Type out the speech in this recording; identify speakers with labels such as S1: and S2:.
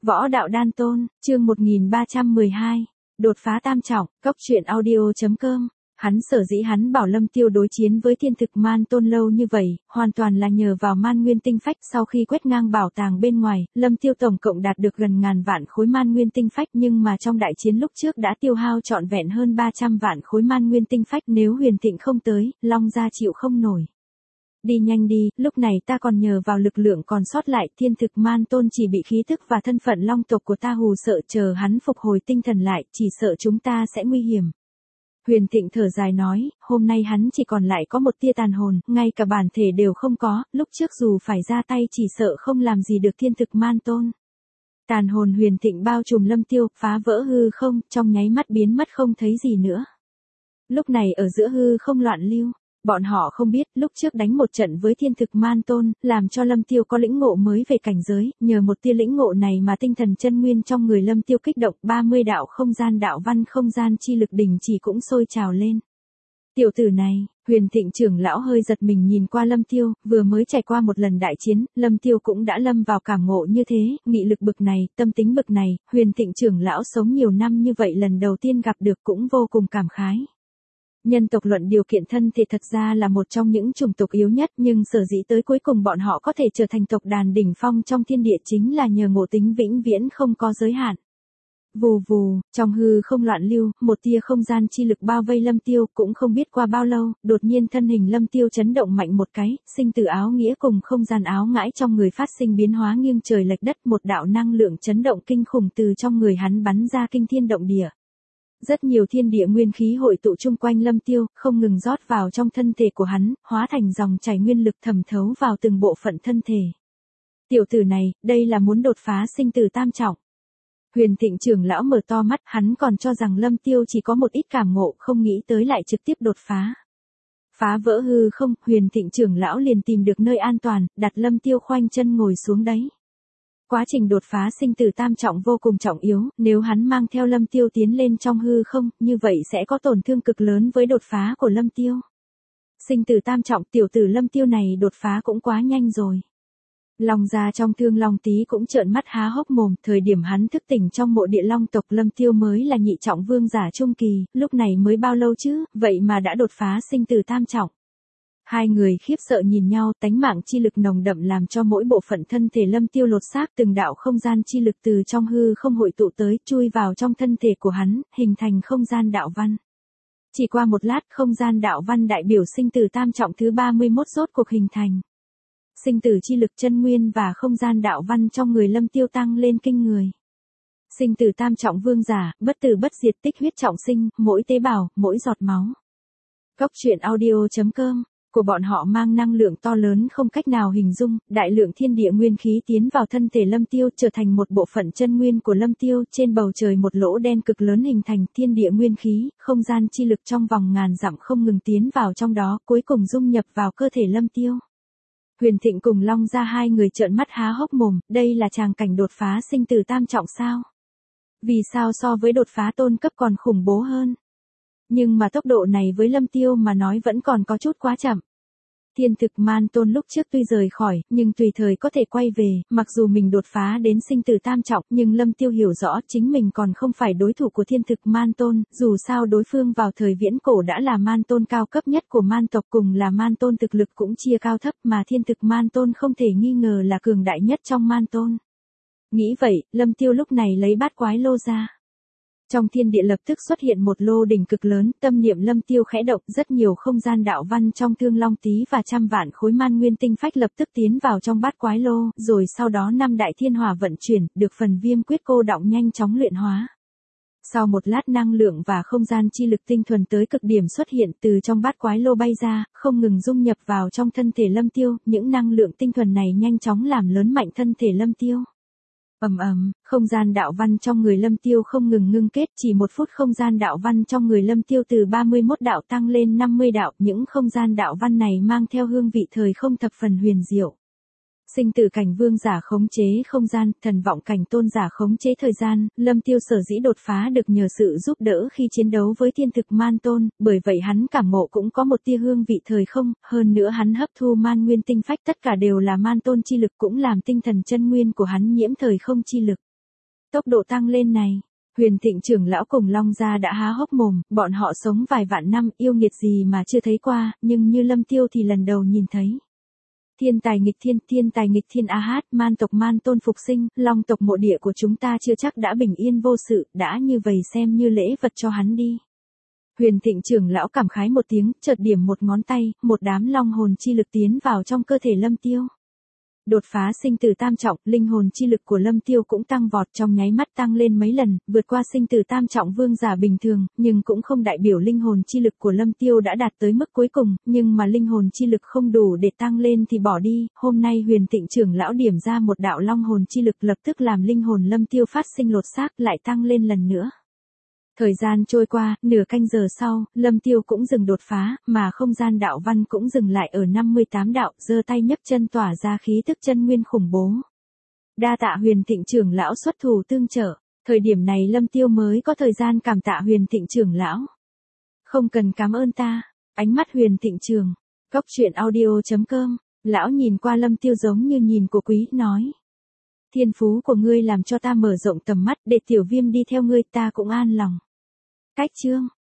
S1: Võ đạo đan tôn, chương 1312. Đột phá tam trọng, Cốc truyện audio.com. Hắn bảo Lâm Tiêu đối chiến với thiên thực man tôn lâu như vậy, hoàn toàn là nhờ vào man nguyên tinh phách. Sau khi quét ngang bảo tàng bên ngoài, Lâm Tiêu tổng cộng đạt được gần ngàn vạn khối man nguyên tinh phách, nhưng mà trong đại chiến lúc trước đã tiêu hao trọn vẹn hơn 300 vạn khối man nguyên tinh phách. Nếu Huyền Thịnh không tới, Long gia chịu không nổi. Đi nhanh đi, lúc này ta còn nhờ vào lực lượng còn sót lại, thiên thực man tôn chỉ bị khí tức và thân phận long tộc của ta hù sợ, chờ hắn phục hồi tinh thần lại, chỉ sợ chúng ta sẽ nguy hiểm. Huyền Thịnh thở dài nói, hôm nay hắn chỉ còn lại có một tia tàn hồn, ngay cả bản thể đều không có, lúc trước dù phải ra tay chỉ sợ không làm gì được thiên thực man tôn. Tàn hồn Huyền Thịnh bao trùm Lâm Tiêu, phá vỡ hư không, trong nháy mắt biến mất không thấy gì nữa. Lúc này ở giữa hư không loạn lưu. Bọn họ không biết, lúc trước đánh một trận với thiên thực man tôn, làm cho Lâm Tiêu có lĩnh ngộ mới về cảnh giới, nhờ một tia lĩnh ngộ này mà tinh thần chân nguyên trong người Lâm Tiêu kích động, 30 đạo không gian đạo văn không gian chi lực đỉnh chỉ cũng sôi trào lên. Tiểu tử này, Huyền Thịnh trưởng lão hơi giật mình nhìn qua Lâm Tiêu, vừa mới trải qua một lần đại chiến, Lâm Tiêu cũng đã lâm vào cảm ngộ như thế, nghị lực bực này, tâm tính bực này, Huyền Thịnh trưởng lão sống nhiều năm như vậy lần đầu tiên gặp được cũng vô cùng cảm khái. Nhân tộc luận điều kiện thân thể thật ra là một trong những chủng tộc yếu nhất, nhưng sở dĩ tới cuối cùng bọn họ có thể trở thành tộc đàn đỉnh phong trong thiên địa chính là nhờ ngộ tính vĩnh viễn không có giới hạn. Vù vù, trong hư không loạn lưu, một tia không gian chi lực bao vây Lâm Tiêu, cũng không biết qua bao lâu, đột nhiên thân hình Lâm Tiêu chấn động mạnh một cái, sinh tử áo nghĩa cùng không gian áo ngãi trong người phát sinh biến hóa nghiêng trời lệch đất, một đạo năng lượng chấn động kinh khủng từ trong người hắn bắn ra kinh thiên động địa. Rất nhiều thiên địa nguyên khí hội tụ chung quanh Lâm Tiêu, không ngừng rót vào trong thân thể của hắn, hóa thành dòng chảy nguyên lực thẩm thấu vào từng bộ phận thân thể. Tiểu tử này, đây là muốn đột phá sinh tử tam trọng. Huyền Thịnh trưởng lão mở to mắt, hắn còn cho rằng Lâm Tiêu chỉ có một ít cảm ngộ, không nghĩ tới lại trực tiếp đột phá. Phá vỡ hư không, Huyền Thịnh trưởng lão liền tìm được nơi an toàn, đặt Lâm Tiêu khoanh chân ngồi xuống đấy. Quá trình đột phá sinh tử tam trọng vô cùng trọng yếu, nếu hắn mang theo Lâm Tiêu tiến lên trong hư không, như vậy sẽ có tổn thương cực lớn với đột phá của Lâm Tiêu. Sinh tử tam trọng, tiểu tử Lâm Tiêu này đột phá cũng quá nhanh rồi. Long gia trong Thương Long Tý cũng trợn mắt há hốc mồm, thời điểm hắn thức tỉnh trong mộ địa long tộc Lâm Tiêu mới là nhị trọng vương giả trung kỳ, lúc này mới bao lâu chứ, vậy mà đã đột phá sinh tử tam trọng. Hai người khiếp sợ nhìn nhau, tánh mạng chi lực nồng đậm làm cho mỗi bộ phận thân thể Lâm Tiêu lột xác, từng đạo không gian chi lực từ trong hư không hội tụ tới, chui vào trong thân thể của hắn, hình thành không gian đạo văn. Chỉ qua một lát, không gian đạo văn đại biểu sinh tử tam trọng thứ 31 rốt cuộc hình thành. Sinh tử chi lực chân nguyên và không gian đạo văn trong người Lâm Tiêu tăng lên kinh người. Sinh tử tam trọng vương giả, bất tử bất diệt, tích huyết trọng sinh, mỗi tế bào, mỗi giọt máu. Cốc truyện audio.com. Của bọn họ mang năng lượng to lớn không cách nào hình dung, đại lượng thiên địa nguyên khí tiến vào thân thể Lâm Tiêu, trở thành một bộ phận chân nguyên của Lâm Tiêu, trên bầu trời một lỗ đen cực lớn hình thành, thiên địa nguyên khí, không gian chi lực trong vòng ngàn dặm không ngừng tiến vào trong đó, cuối cùng dung nhập vào cơ thể Lâm Tiêu. Huyền Thịnh cùng Long gia hai người trợn mắt há hốc mồm, đây là tràng cảnh đột phá sinh tử tam trọng sao? Vì sao so với đột phá tôn cấp còn khủng bố hơn? Nhưng mà tốc độ này với Lâm Tiêu mà nói vẫn còn có chút quá chậm. Thiên thực man tôn lúc trước tuy rời khỏi, nhưng tùy thời có thể quay về, mặc dù mình đột phá đến sinh tử tam trọng, nhưng Lâm Tiêu hiểu rõ chính mình còn không phải đối thủ của thiên thực man tôn, dù sao đối phương vào thời viễn cổ đã là man tôn cao cấp nhất của man tộc, cùng là man tôn thực lực cũng chia cao thấp, mà thiên thực man tôn không thể nghi ngờ là cường đại nhất trong man tôn. Nghĩ vậy, Lâm Tiêu lúc này lấy bát quái lô ra. Trong thiên địa lập tức xuất hiện một lô đỉnh cực lớn, tâm niệm Lâm Tiêu khẽ động, rất nhiều không gian đạo văn trong Thương Long Tý và trăm vạn khối man nguyên tinh phách lập tức tiến vào trong bát quái lô, rồi sau đó năm đại thiên hỏa vận chuyển, được phần viêm quyết cô đọng nhanh chóng luyện hóa. Sau một lát năng lượng và không gian chi lực tinh thuần tới cực điểm xuất hiện từ trong bát quái lô bay ra, không ngừng dung nhập vào trong thân thể Lâm Tiêu, những năng lượng tinh thuần này nhanh chóng làm lớn mạnh thân thể Lâm Tiêu. Không gian đạo văn trong người Lâm Tiêu không ngừng ngưng kết, chỉ một phút không gian đạo văn trong người Lâm Tiêu từ 31 đạo tăng lên 50 đạo, những không gian đạo văn này mang theo hương vị thời không thập phần huyền diệu. Sinh tử cảnh vương giả khống chế không gian, thần vọng cảnh tôn giả khống chế thời gian, Lâm Tiêu sở dĩ đột phá được nhờ sự giúp đỡ khi chiến đấu với thiên thực man tôn, bởi vậy hắn cảm ngộ cũng có một tia hương vị thời không, hơn nữa hắn hấp thu man nguyên tinh phách tất cả đều là man tôn chi lực, cũng làm tinh thần chân nguyên của hắn nhiễm thời không chi lực. Tốc độ tăng lên này, Huyền Thịnh trưởng lão cùng Long gia đã há hốc mồm, bọn họ sống vài vạn năm yêu nghiệt gì mà chưa thấy qua, nhưng như Lâm Tiêu thì lần đầu nhìn thấy. Thiên tài nghịch thiên a hát, man tộc man tôn phục sinh, Long tộc mộ địa của chúng ta chưa chắc đã bình yên vô sự, đã như vậy xem như lễ vật cho hắn đi. Huyền Thịnh trưởng lão cảm khái một tiếng, chợt điểm một ngón tay, một đám long hồn chi lực tiến vào trong cơ thể Lâm Tiêu. Đột phá sinh tử tam trọng, linh hồn chi lực của Lâm Tiêu cũng tăng vọt trong nháy mắt tăng lên mấy lần, vượt qua sinh tử tam trọng vương giả bình thường, nhưng cũng không đại biểu linh hồn chi lực của Lâm Tiêu đã đạt tới mức cuối cùng, nhưng mà linh hồn chi lực không đủ để tăng lên thì bỏ đi, hôm nay Huyền Thịnh trưởng lão điểm ra một đạo long hồn chi lực lập tức làm linh hồn Lâm Tiêu phát sinh lột xác lại tăng lên lần nữa. Thời gian trôi qua, nửa canh giờ sau, Lâm Tiêu cũng dừng đột phá, mà không gian đạo văn cũng dừng lại ở 58 đạo, giơ tay nhấc chân tỏa ra khí tức chân nguyên khủng bố. Đa tạ Huyền Thịnh trưởng lão xuất thủ tương trợ, thời điểm này Lâm Tiêu mới có thời gian cảm tạ Huyền Thịnh trưởng lão. Không cần cảm ơn ta, ánh mắt Huyền Thịnh trường, Cốc truyện audio.com, lão nhìn qua Lâm Tiêu giống như nhìn của quý, nói. Thiên phú của ngươi làm cho ta mở rộng tầm mắt, để tiểu viêm đi theo ngươi ta cũng an lòng. Cách chương